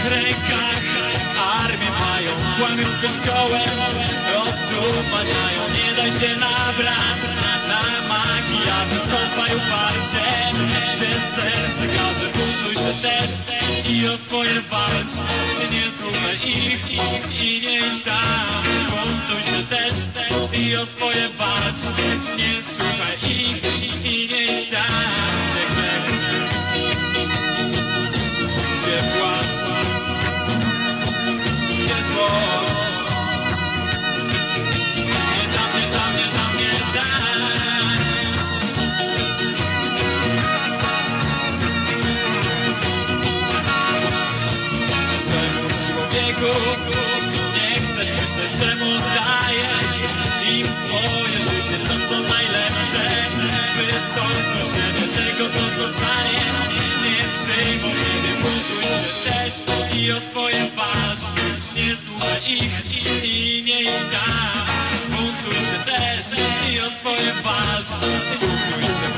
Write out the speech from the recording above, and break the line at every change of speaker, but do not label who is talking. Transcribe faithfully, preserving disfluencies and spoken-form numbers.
rękach armię mają, kłamią kościołem, obdumaniają. Nie daj się nabrać na makijaże, stąpaj uparcie, gdzie serce każe. Buntuj się też i o swoje walcz, nie słuchaj ich i nie idź tam. Buntuj się też i o swoje walcz, nie słuchaj ich i nie idź tam. Gdzie płacz, gdzie złość, nie tam, nie tam, nie tam, nie tam. Czemu człowieku nie chcesz myśleć, czemu dajesz im swoje życie, to co najlepsze? Wysądź siebie tego, co zostanie, nie przyjmuj, nie buntuj się też i o swoje walcz, nie słuchaj ich i nie idź tam. Buntuj się też i o swoje walcz, buntuj się